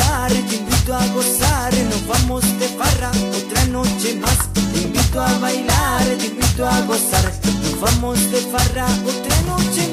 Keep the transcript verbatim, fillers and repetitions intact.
bailar, te invito a gozar, nos vamos de farra otra noche más. Te invito a bailar, te invito a gozar, nos vamos de farra otra noche más.